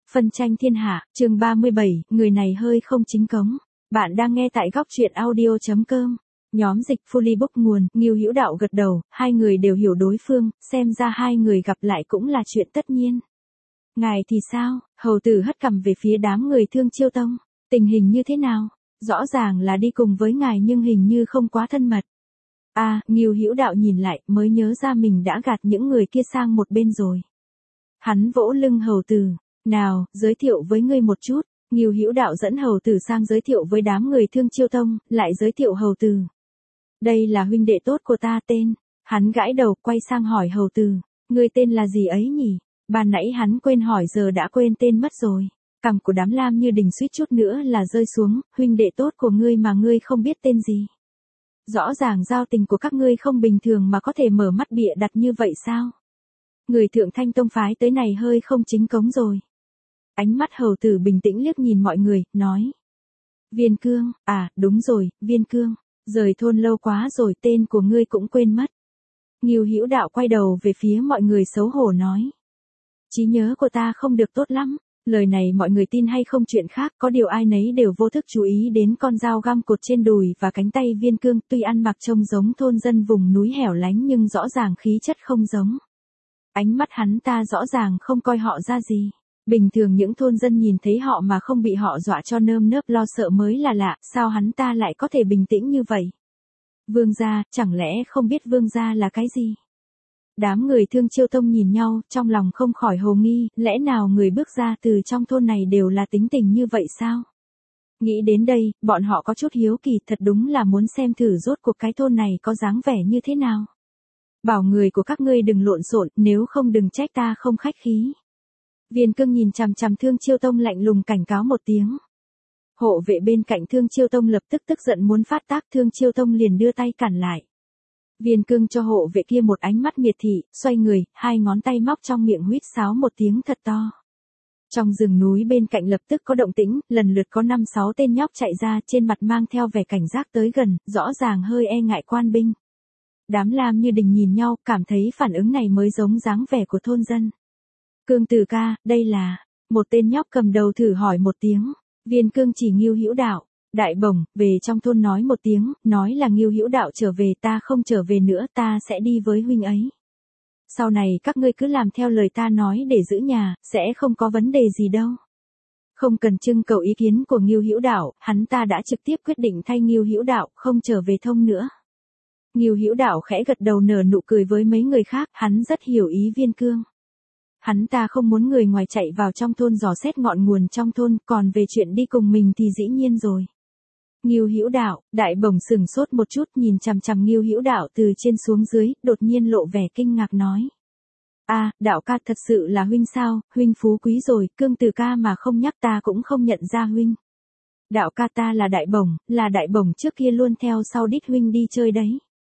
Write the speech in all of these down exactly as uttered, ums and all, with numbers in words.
Phân tranh thiên hạ, chương ba mươi bảy, người này hơi không chính cống. Bạn đang nghe tại góc truyện audio chấm com. Nhóm dịch Fully Book nguồn, Ngưu Hữu Đạo gật đầu, hai người đều hiểu đối phương, xem ra hai người gặp lại cũng là chuyện tất nhiên. Ngài thì sao? Hầu tử hất cằm về phía đám người Thương Chiêu Tông. Tình hình như thế nào? Rõ ràng là đi cùng với ngài nhưng hình như không quá thân mật. À, Ngưu Hữu Đạo nhìn lại, mới nhớ ra mình đã gạt những người kia sang một bên rồi. Hắn vỗ lưng hầu tử. Nào, giới thiệu với ngươi một chút. Ngưu Hữu Đạo dẫn hầu tử sang giới thiệu với đám người Thương Chiêu Tông, lại giới thiệu hầu tử. Đây là huynh đệ tốt của ta tên. Hắn gãi đầu, quay sang hỏi hầu tử. Ngươi tên là gì ấy nhỉ? Ban nãy hắn quên hỏi giờ đã quên tên mất rồi. Cằm của đám Lam Như Đình suýt chút nữa là rơi xuống. Huynh đệ tốt của ngươi mà ngươi không biết tên gì. Rõ ràng giao tình của các ngươi không bình thường mà có thể mở mắt bịa đặt như vậy sao? Người Thượng Thanh Tông phái tới này hơi không chính cống rồi. Ánh mắt hầu tử bình tĩnh liếc nhìn mọi người, nói. Viên Cương, à, đúng rồi, Viên Cương, rời thôn lâu quá rồi tên của ngươi cũng quên mất. Ngưu Hữu Đạo quay đầu về phía mọi người xấu hổ nói. Trí nhớ của ta không được tốt lắm, lời này mọi người tin hay không chuyện khác, có điều ai nấy đều vô thức chú ý đến con dao găm cột trên đùi và cánh tay Viên Cương, tuy ăn mặc trông giống thôn dân vùng núi hẻo lánh nhưng rõ ràng khí chất không giống. Ánh mắt hắn ta rõ ràng không coi họ ra gì. Bình thường những thôn dân nhìn thấy họ mà không bị họ dọa cho nơm nớp lo sợ mới là lạ, sao hắn ta lại có thể bình tĩnh như vậy? Vương gia, chẳng lẽ không biết vương gia là cái gì? Đám người Thương Chiêu Tông nhìn nhau, trong lòng không khỏi hồ nghi, lẽ nào người bước ra từ trong thôn này đều là tính tình như vậy sao? Nghĩ đến đây, bọn họ có chút hiếu kỳ, thật đúng là muốn xem thử rốt cuộc cái thôn này có dáng vẻ như thế nào. Bảo người của các ngươi đừng lộn xộn, nếu không đừng trách ta không khách khí. Viên Cương nhìn chằm chằm Thương Chiêu Tông lạnh lùng cảnh cáo một tiếng. Hộ vệ bên cạnh Thương Chiêu Tông lập tức tức giận muốn phát tác, Thương Chiêu Tông liền đưa tay cản lại. Viên Cương cho hộ vệ kia một ánh mắt miệt thị, xoay người, hai ngón tay móc trong miệng huýt sáo một tiếng thật to. Trong rừng núi bên cạnh lập tức có động tĩnh, lần lượt có năm sáu tên nhóc chạy ra, trên mặt mang theo vẻ cảnh giác tới gần, rõ ràng hơi e ngại quan binh. Đám Lam Như Đình nhìn nhau, cảm thấy phản ứng này mới giống dáng vẻ của thôn dân. Cương tử ca, đây là, một tên nhóc cầm đầu thử hỏi một tiếng. Viên Cương chỉ Ngưu Hữu Đạo. Đại bổng, về trong thôn nói một tiếng, nói là Ngưu Hữu Đạo trở về, ta không trở về nữa, ta sẽ đi với huynh ấy. Sau này các ngươi cứ làm theo lời ta nói để giữ nhà, sẽ không có vấn đề gì đâu. Không cần trưng cầu ý kiến của Ngưu Hữu Đạo, hắn ta đã trực tiếp quyết định thay Ngưu Hữu Đạo, không trở về thông nữa. Ngưu Hữu Đạo khẽ gật đầu nở nụ cười với mấy người khác, hắn rất hiểu ý Viên Cương. Hắn ta không muốn người ngoài chạy vào trong thôn dò xét ngọn nguồn trong thôn, còn về chuyện đi cùng mình thì dĩ nhiên rồi. Ngưu Hữu Đạo, Đại Bổng sửng sốt một chút nhìn chằm chằm Ngưu Hữu Đạo từ trên xuống dưới, đột nhiên lộ vẻ kinh ngạc nói. A, à, Đạo ca thật sự là huynh sao, huynh phú quý rồi, Cương tử ca mà không nhắc ta cũng không nhận ra huynh. Đạo ca ta là Đại Bổng, là Đại Bổng trước kia luôn theo sau đít huynh đi chơi đấy.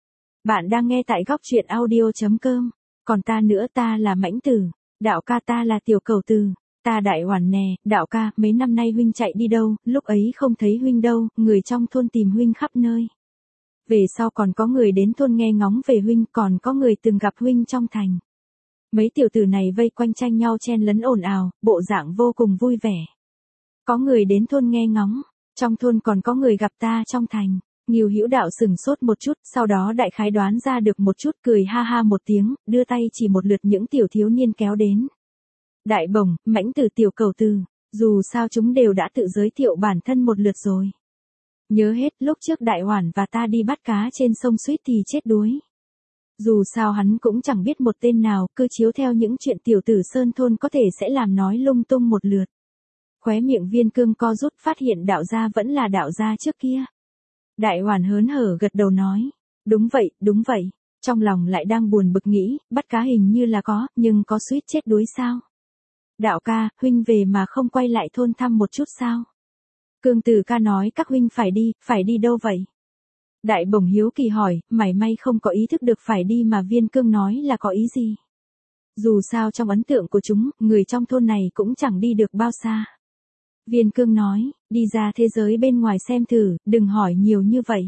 Bạn đang nghe tại góc truyện audio chấm com, còn ta nữa ta là Mãnh Tử, Đạo ca ta là Tiểu Cẩu Tử. Ta Đại Hoàn nè, Đạo ca, mấy năm nay huynh chạy đi đâu, lúc ấy không thấy huynh đâu, người trong thôn tìm huynh khắp nơi. Về sau còn có người đến thôn nghe ngóng về huynh, còn có người từng gặp huynh trong thành. Mấy tiểu tử này vây quanh tranh nhau chen lấn ồn ào, bộ dạng vô cùng vui vẻ. Có người đến thôn nghe ngóng, trong thôn còn có người gặp ta trong thành. Ngưu Hữu Đạo sửng sốt một chút, sau đó đại khái đoán ra được một chút, cười ha ha một tiếng, đưa tay chỉ một lượt những tiểu thiếu niên kéo đến. Đại Bổng, Mãnh Tử, Tiểu Cẩu Tử, dù sao chúng đều đã tự giới thiệu bản thân một lượt rồi. Nhớ hết lúc trước Đại Hoàn và ta đi bắt cá trên sông suýt thì chết đuối. Dù sao hắn cũng chẳng biết một tên nào, cứ chiếu theo những chuyện tiểu tử sơn thôn có thể sẽ làm nói lung tung một lượt. Khóe miệng Viên Cương co rút, phát hiện Đạo gia vẫn là Đạo gia trước kia. Đại Hoàn hớn hở gật đầu nói, đúng vậy, đúng vậy, trong lòng lại đang buồn bực nghĩ, bắt cá hình như là có, nhưng có suýt chết đuối sao? Đạo ca, huynh về mà không quay lại thôn thăm một chút sao? Cương tử ca nói các huynh phải đi, phải đi đâu vậy? Đại Bổng hiếu kỳ hỏi, mảy may không có ý thức được phải đi mà Viên Cương nói là có ý gì? Dù sao trong ấn tượng của chúng, người trong thôn này cũng chẳng đi được bao xa. Viên Cương nói, đi ra thế giới bên ngoài xem thử, đừng hỏi nhiều như vậy.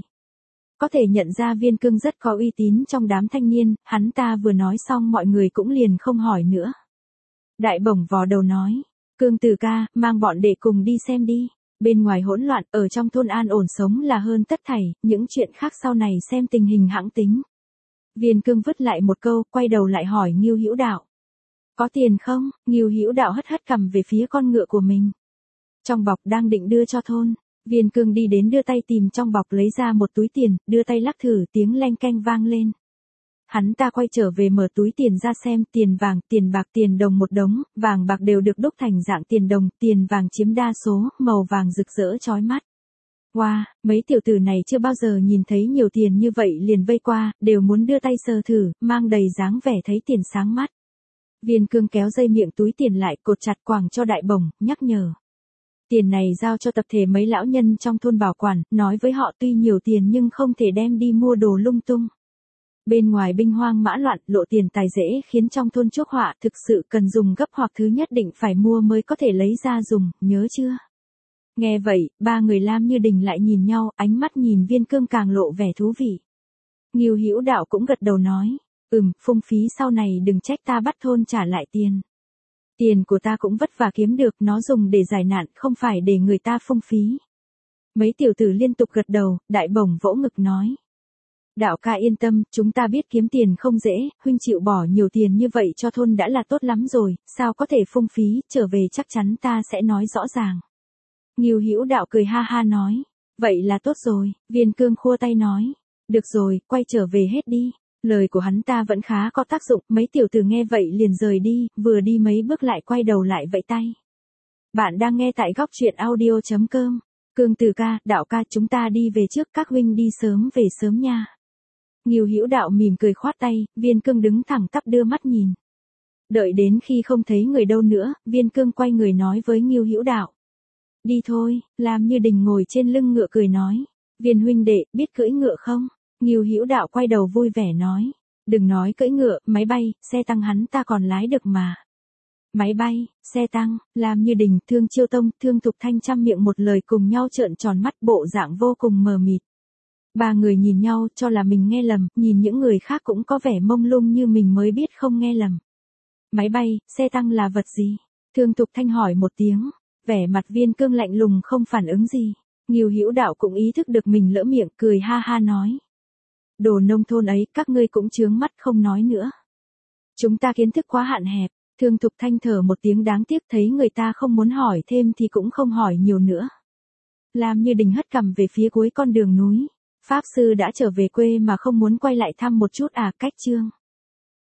Có thể nhận ra Viên Cương rất có uy tín trong đám thanh niên, hắn ta vừa nói xong mọi người cũng liền không hỏi nữa. Đại Bổng vò đầu nói, Cương Tử ca, mang bọn đệ cùng đi xem đi. Bên ngoài hỗn loạn, ở trong thôn an ổn sống là hơn tất thảy, những chuyện khác sau này xem tình hình hãng tính. Viên Cương vứt lại một câu, quay đầu lại hỏi Ngưu Hữu Đạo. Có tiền không? Ngưu Hữu Đạo hất hất cằm về phía con ngựa của mình. Trong bọc đang định đưa cho thôn. Viên Cương đi đến đưa tay tìm trong bọc lấy ra một túi tiền, đưa tay lắc thử tiếng leng keng vang lên. Hắn ta quay trở về mở túi tiền ra xem, tiền vàng, tiền bạc, tiền đồng một đống, vàng bạc đều được đúc thành dạng tiền đồng, tiền vàng chiếm đa số, màu vàng rực rỡ chói mắt. Wow, mấy tiểu tử này chưa bao giờ nhìn thấy nhiều tiền như vậy liền vây qua, đều muốn đưa tay sờ thử, mang đầy dáng vẻ thấy tiền sáng mắt. Viên Cương kéo dây miệng túi tiền lại, cột chặt quàng cho Đại Bổng, nhắc nhở. Tiền này giao cho tập thể mấy lão nhân trong thôn bảo quản, nói với họ tuy nhiều tiền nhưng không thể đem đi mua đồ lung tung. Bên ngoài binh hoang mã loạn, lộ tiền tài dễ khiến trong thôn chuốc họa, thực sự cần dùng gấp hoặc thứ nhất định phải mua mới có thể lấy ra dùng, nhớ chưa? Nghe vậy, ba người Lam Như Đình lại nhìn nhau, ánh mắt nhìn Viên Cương càng lộ vẻ thú vị. Ngưu Hữu Đạo cũng gật đầu nói, ừm, phung phí sau này đừng trách ta bắt thôn trả lại tiền. Tiền của ta cũng vất vả kiếm được, nó dùng để giải nạn, không phải để người ta phung phí. Mấy tiểu tử liên tục gật đầu, Đại Bổng vỗ ngực nói. Đạo ca yên tâm, chúng ta biết kiếm tiền không dễ, huynh chịu bỏ nhiều tiền như vậy cho thôn đã là tốt lắm rồi, sao có thể phung phí, trở về chắc chắn ta sẽ nói rõ ràng. Ngưu Hữu Đạo cười ha ha nói, vậy là tốt rồi, Viên Cương khua tay nói, được rồi, quay trở về hết đi. Lời của hắn ta vẫn khá có tác dụng, mấy tiểu tử nghe vậy liền rời đi, vừa đi mấy bước lại quay đầu lại vẫy tay. Bạn đang nghe tại góc truyện audio chấm com. Cương Tử ca, Đạo ca, chúng ta đi về trước, các huynh đi sớm về sớm nha. Ngưu Hữu Đạo mỉm cười khoát tay, Viên Cương đứng thẳng tắp đưa mắt nhìn. Đợi đến khi không thấy người đâu nữa, Viên Cương quay người nói với Ngưu Hữu Đạo. Đi thôi, Lam Như Đình ngồi trên lưng ngựa cười nói. Viên huynh đệ, biết cưỡi ngựa không? Ngưu Hữu Đạo quay đầu vui vẻ nói. Đừng nói cưỡi ngựa, máy bay, xe tăng hắn ta còn lái được mà. Máy bay, xe tăng, Lam Như Đình, Thương Chiêu Tông, Thương Thục Thanh trăm miệng một lời cùng nhau trợn tròn mắt, bộ dạng vô cùng mờ mịt. Ba người nhìn nhau cho là mình nghe lầm, nhìn những người khác cũng có vẻ mông lung như mình mới biết không nghe lầm. Máy bay, xe tăng là vật gì? Thương Thục Thanh hỏi một tiếng, vẻ mặt Viên Cương lạnh lùng không phản ứng gì. Ngưu Hữu Đạo cũng ý thức được mình lỡ miệng, cười ha ha nói. Đồ nông thôn ấy, các ngươi cũng chướng mắt không nói nữa. Chúng ta kiến thức quá hạn hẹp. Thương Thục Thanh thở một tiếng đáng tiếc, thấy người ta không muốn hỏi thêm thì cũng không hỏi nhiều nữa. Lam Như Đình hất cằm về phía cuối con đường núi. Pháp sư đã trở về quê mà không muốn quay lại thăm một chút à, cách chương.